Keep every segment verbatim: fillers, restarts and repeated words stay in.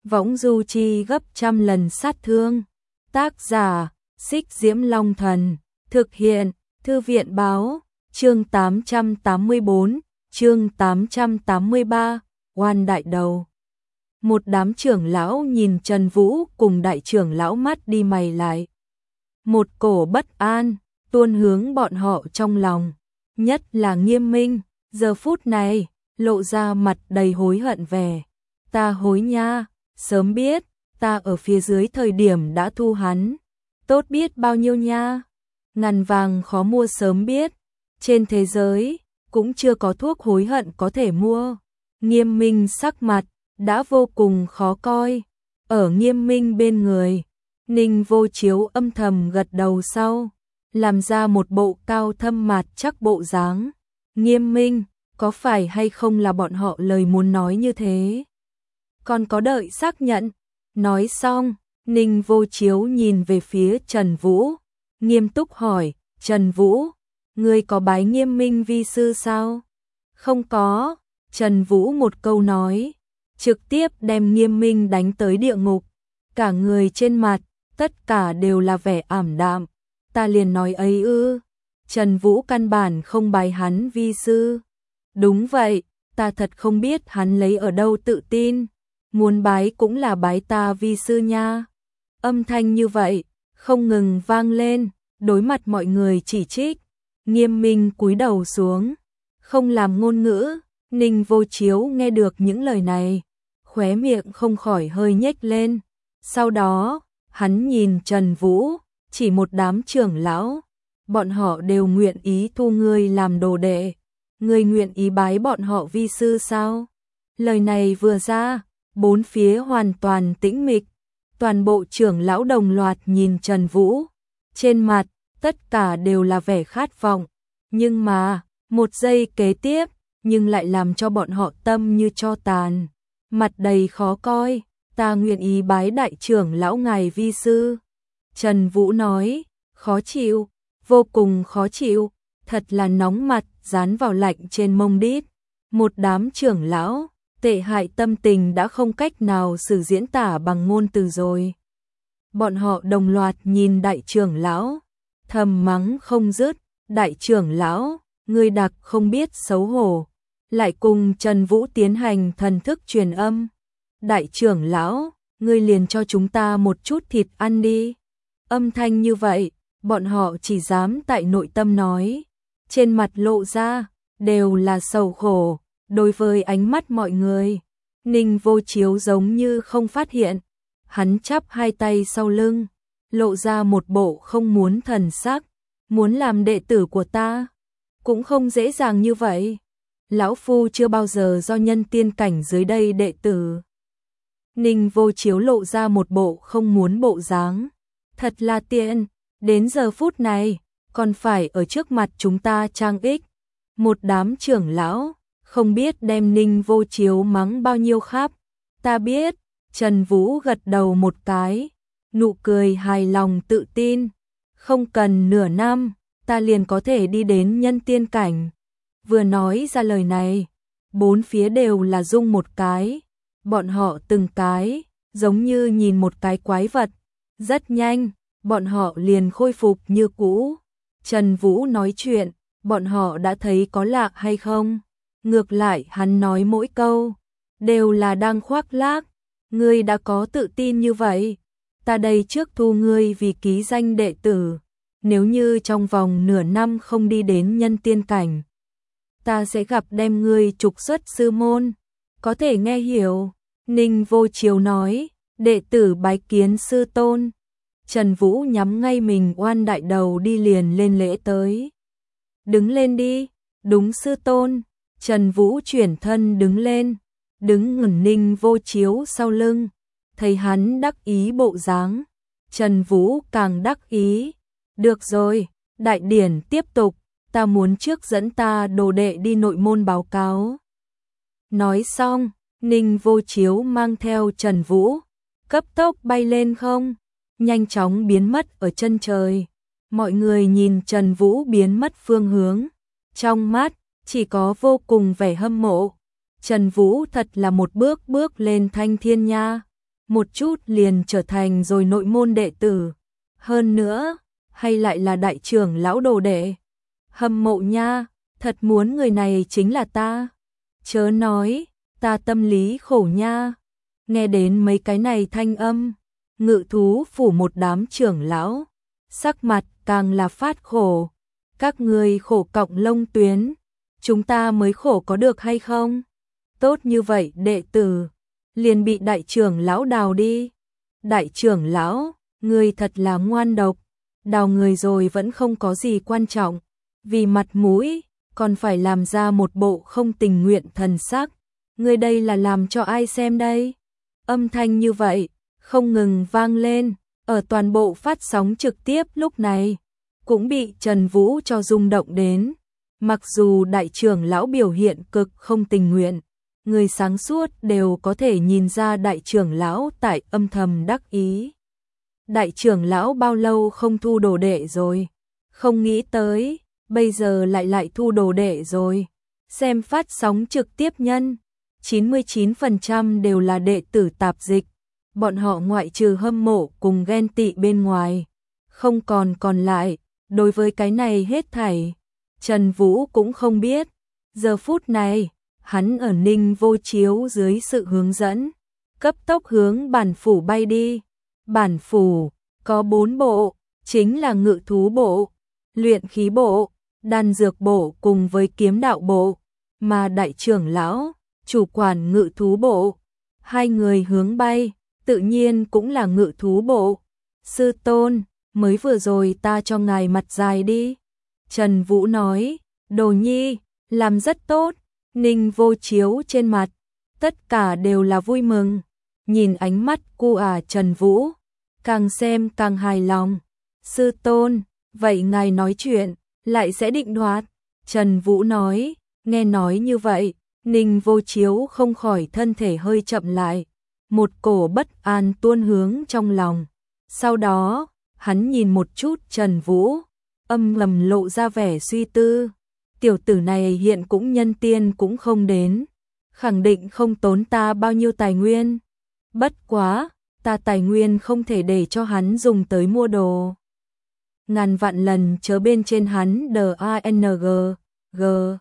võng du chi gấp trăm lần sát thương. Tác giả, Xích Diễm Long Thần, thực hiện, Thư viện báo, chương tám trăm tám mươi bốn, chương tám trăm tám mươi ba, oan đại đầu. Một đám trưởng lão nhìn Trần Vũ cùng đại trưởng lão mắt đi mày lại. Một cổ bất an, tuôn hướng bọn họ trong lòng, nhất là Nghiêm Minh, giờ phút này, lộ ra mặt đầy hối hận vẻ. Ta hối nha, sớm biết, ta ở phía dưới thời điểm đã thu hắn, tốt biết bao nhiêu nha. Ngàn vàng khó mua sớm biết, trên thế giới, cũng chưa có thuốc hối hận có thể mua. Nghiêm Minh sắc mặt, đã vô cùng khó coi. Ở Nghiêm Minh bên người, Ninh Vô Chiếu âm thầm gật đầu sau, làm ra một bộ cao thâm mặt chắc bộ dáng. Nghiêm Minh, có phải hay không là bọn họ lời muốn nói như thế? Còn có đợi xác nhận. Nói xong, Ninh Vô Chiếu nhìn về phía Trần Vũ, nghiêm túc hỏi, Trần Vũ, ngươi có bái Nghiêm Minh vi sư sao? Không có, Trần Vũ một câu nói, trực tiếp đem Nghiêm Minh đánh tới địa ngục, cả người trên mặt, tất cả đều là vẻ ảm đạm. Ta liền nói ấy ư? Trần Vũ căn bản không bái hắn vi sư. Đúng vậy, ta thật không biết hắn lấy ở đâu tự tin, muốn bái cũng là bái ta vi sư nha. Âm thanh như vậy, không ngừng vang lên, đối mặt mọi người chỉ trích. Nghiêm Minh cúi đầu xuống, không làm ngôn ngữ. Ninh Vô Chiếu nghe được những lời này, khóe miệng không khỏi hơi nhếch lên. Sau đó, hắn nhìn Trần Vũ, chỉ một đám trưởng lão, bọn họ đều nguyện ý thu ngươi làm đồ đệ. Ngươi nguyện ý bái bọn họ vi sư sao? Lời này vừa ra, bốn phía hoàn toàn tĩnh mịch, toàn bộ trưởng lão đồng loạt nhìn Trần Vũ, trên mặt, tất cả đều là vẻ khát vọng, nhưng mà, một giây kế tiếp, nhưng lại làm cho bọn họ tâm như tro tàn, mặt đầy khó coi. Ta nguyện ý bái đại trưởng lão ngài vi sư. Trần Vũ nói, khó chịu, vô cùng khó chịu, thật là nóng mặt, dán vào lạnh trên mông đít. Một đám trưởng lão, tệ hại tâm tình đã không cách nào sử diễn tả bằng ngôn từ rồi. Bọn họ đồng loạt nhìn đại trưởng lão, thầm mắng không dứt, đại trưởng lão, ngươi đặc không biết xấu hổ, lại cùng Trần Vũ tiến hành thần thức truyền âm. Đại trưởng lão, ngươi liền cho chúng ta một chút thịt ăn đi. Âm thanh như vậy, bọn họ chỉ dám tại nội tâm nói, trên mặt lộ ra, đều là sầu khổ. Đối với ánh mắt mọi người, Ninh Vô Chiếu giống như không phát hiện, hắn chắp hai tay sau lưng, lộ ra một bộ không muốn thần sắc, muốn làm đệ tử của ta, cũng không dễ dàng như vậy. Lão Phu chưa bao giờ do nhân tiên cảnh dưới đây đệ tử. Ninh Vô Chiếu lộ ra một bộ không muốn bộ dáng, thật là tiện, đến giờ phút này, còn phải ở trước mặt chúng ta trang ích. Một đám trưởng lão, không biết đem Ninh Vô Chiếu mắng bao nhiêu khắp. Ta biết, Trần Vũ gật đầu một cái, nụ cười hài lòng tự tin. Không cần nửa năm, ta liền có thể đi đến nhân tiên cảnh. Vừa nói ra lời này, bốn phía đều là rung một cái. Bọn họ từng cái, giống như nhìn một cái quái vật. Rất nhanh, bọn họ liền khôi phục như cũ. Trần Vũ nói chuyện, bọn họ đã thấy có lạ hay không? Ngược lại hắn nói mỗi câu, đều là đang khoác lác. Ngươi đã có tự tin như vậy, ta đây trước thu ngươi vì ký danh đệ tử. Nếu như trong vòng nửa năm không đi đến nhân tiên cảnh, ta sẽ gặp đem ngươi trục xuất sư môn. Có thể nghe hiểu? Ninh Vô Chiếu nói, đệ tử bái kiến sư tôn. Trần Vũ nhắm ngay mình oan đại đầu đi liền lên lễ tới. Đứng lên đi, đúng sư tôn. Trần Vũ chuyển thân đứng lên, đứng ngẩn Ninh Vô Chiếu sau lưng, thấy hắn đắc ý bộ dáng, Trần Vũ càng đắc ý. Được rồi, đại điển tiếp tục, ta muốn trước dẫn ta đồ đệ đi nội môn báo cáo. Nói xong, Ninh Vô Chiếu mang theo Trần Vũ, cấp tốc bay lên không, nhanh chóng biến mất ở chân trời. Mọi người nhìn Trần Vũ biến mất phương hướng, trong mắt chỉ có vô cùng vẻ hâm mộ. Trần Vũ thật là một bước bước lên thanh thiên nha. một chút liền trở thành rồi nội môn đệ tử. Hơn nữa, hay lại là đại trưởng lão đồ đệ. Hâm mộ nha, thật muốn người này chính là ta. Chớ nói, ta tâm lý khổ nha. Nghe đến mấy cái này thanh âm, Ngự thú phủ một đám trưởng lão, sắc mặt càng là phát khổ. Các người khổ cọng lông tuyến, chúng ta mới khổ có được hay không? Tốt như vậy đệ tử, liền bị đại trưởng lão đào đi. Đại trưởng lão, người thật là ngoan độc, đào người rồi vẫn không có gì quan trọng, vì mặt mũi, còn phải làm ra một bộ không tình nguyện thần sắc. Người đây là làm cho ai xem đây? Âm thanh như vậy, không ngừng vang lên, ở toàn bộ phát sóng trực tiếp lúc này, cũng bị Trần Vũ cho rung động đến. Mặc dù đại trưởng lão biểu hiện cực không tình nguyện, người sáng suốt đều có thể nhìn ra đại trưởng lão tại âm thầm đắc ý. Đại trưởng lão bao lâu không thu đồ đệ rồi? Không nghĩ tới, bây giờ lại lại thu đồ đệ rồi. Xem phát sóng trực tiếp nhân, chín mươi chín phần trăm đều là đệ tử tạp dịch. Bọn họ ngoại trừ hâm mộ cùng ghen tị bên ngoài, không còn còn lại. Đối với cái này hết thảy, Trần Vũ cũng không biết. Giờ phút này, hắn ở Ninh Vô Chiếu dưới sự hướng dẫn, cấp tốc hướng bản phủ bay đi. Bản phủ có bốn bộ, chính là ngự thú bộ, luyện khí bộ, đan dược bộ cùng với kiếm đạo bộ, mà đại trưởng lão, chủ quản ngự thú bộ, hai người hướng bay, tự nhiên cũng là ngự thú bộ. Sư tôn, mới vừa rồi ta cho ngài mặt dài đi. Trần Vũ nói, Đồ Nhi, làm rất tốt. Ninh Vô Chiếu trên mặt, tất cả đều là vui mừng. Nhìn ánh mắt cu à Trần Vũ, càng xem càng hài lòng. Sư tôn, vậy ngài nói chuyện, lại sẽ định đoạt. Trần Vũ nói, nghe nói như vậy, Ninh Vô Chiếu không khỏi thân thể hơi chậm lại. Một cổ bất an tuôn hướng trong lòng. Sau đó, hắn nhìn một chút Trần Vũ, âm ngầm lộ ra vẻ suy tư. Tiểu tử này hiện cũng nhân tiên cũng không đến, khẳng định không tốn ta bao nhiêu tài nguyên. Bất quá, ta tài nguyên không thể để cho hắn dùng tới mua đồ. Ngàn vạn lần chớ bên trên hắn đê a en giê, G.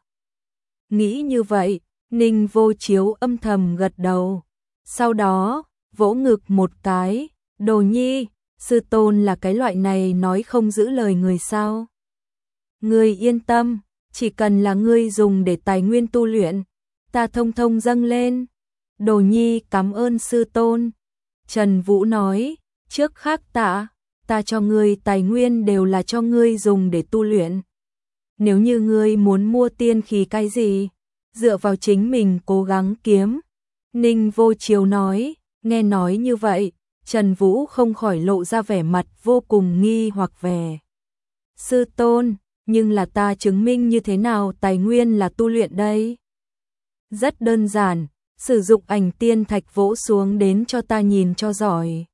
Nghĩ như vậy, Ninh Vô Chiếu âm thầm gật đầu. Sau đó, vỗ ngực một cái, Đồ Nhi, sư tôn là cái loại này nói không giữ lời người sao? Ngươi yên tâm, chỉ cần là ngươi dùng để tài nguyên tu luyện, ta thông thông dâng lên. Đồ Nhi cảm ơn sư tôn. Trần Vũ nói, trước khác tạ, ta cho ngươi tài nguyên đều là cho ngươi dùng để tu luyện. Nếu như ngươi muốn mua tiên khí cái gì, dựa vào chính mình cố gắng kiếm. Ninh Vô Chiếu nói, nghe nói như vậy, Trần Vũ không khỏi lộ ra vẻ mặt vô cùng nghi hoặc vẻ. Sư tôn, nhưng là ta chứng minh như thế nào tài nguyên là tu luyện đây? Rất đơn giản, sử dụng ảnh tiên thạch vỗ xuống đến cho ta nhìn cho giỏi.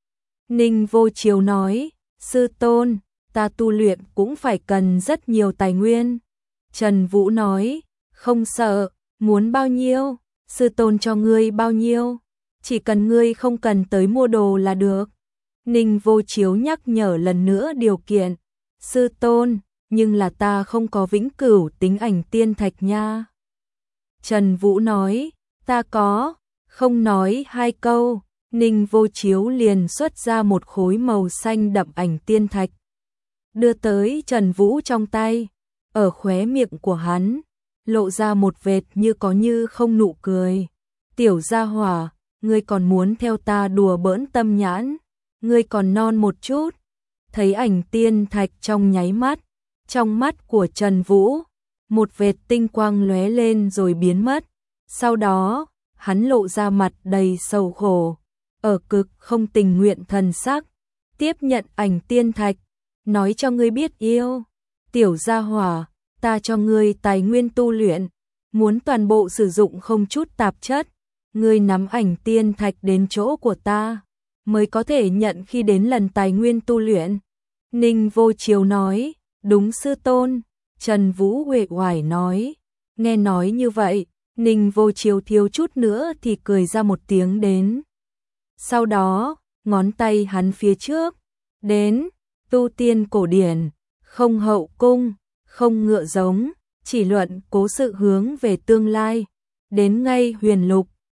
Ninh Vô Chiếu nói, sư tôn, ta tu luyện cũng phải cần rất nhiều tài nguyên. Trần Vũ nói, không sợ, muốn bao nhiêu, sư tôn cho ngươi bao nhiêu, chỉ cần ngươi không cần tới mua đồ là được. Ninh Vô Chiếu nhắc nhở lần nữa điều kiện, sư tôn, nhưng là ta không có vĩnh cửu tính ảnh tiên thạch nha. Trần Vũ nói, ta có, không nói hai câu, Ninh Vô Chiếu liền xuất ra một khối màu xanh đậm ảnh tiên thạch, đưa tới Trần Vũ trong tay. Ở khóe miệng của hắn lộ ra một vệt như có như không nụ cười. Tiểu gia hỏa, ngươi còn muốn theo ta đùa bỡn tâm nhãn, ngươi còn non một chút. Thấy ảnh tiên thạch trong nháy mắt, trong mắt của Trần Vũ, một vệt tinh quang lóe lên rồi biến mất. Sau đó, hắn lộ ra mặt đầy sầu khổ, ở cực không tình nguyện thần sắc, tiếp nhận ảnh tiên thạch, nói cho ngươi biết yêu. Tiểu gia hỏa, ta cho ngươi tài nguyên tu luyện, muốn toàn bộ sử dụng không chút tạp chất, ngươi nắm ảnh tiên thạch đến chỗ của ta, mới có thể nhận khi đến lần tài nguyên tu luyện. Ninh Vô Chiếu nói, đúng sư tôn. Trần Vũ uể oải nói, nghe nói như vậy, Ninh Vô Chiếu thiếu chút nữa thì cười ra một tiếng đến. Sau đó, ngón tay hắn phía trước, đến, tu tiên cổ điển, không hậu cung, không ngựa giống, chỉ luận cố sự hướng về tương lai, đến ngay huyền lục,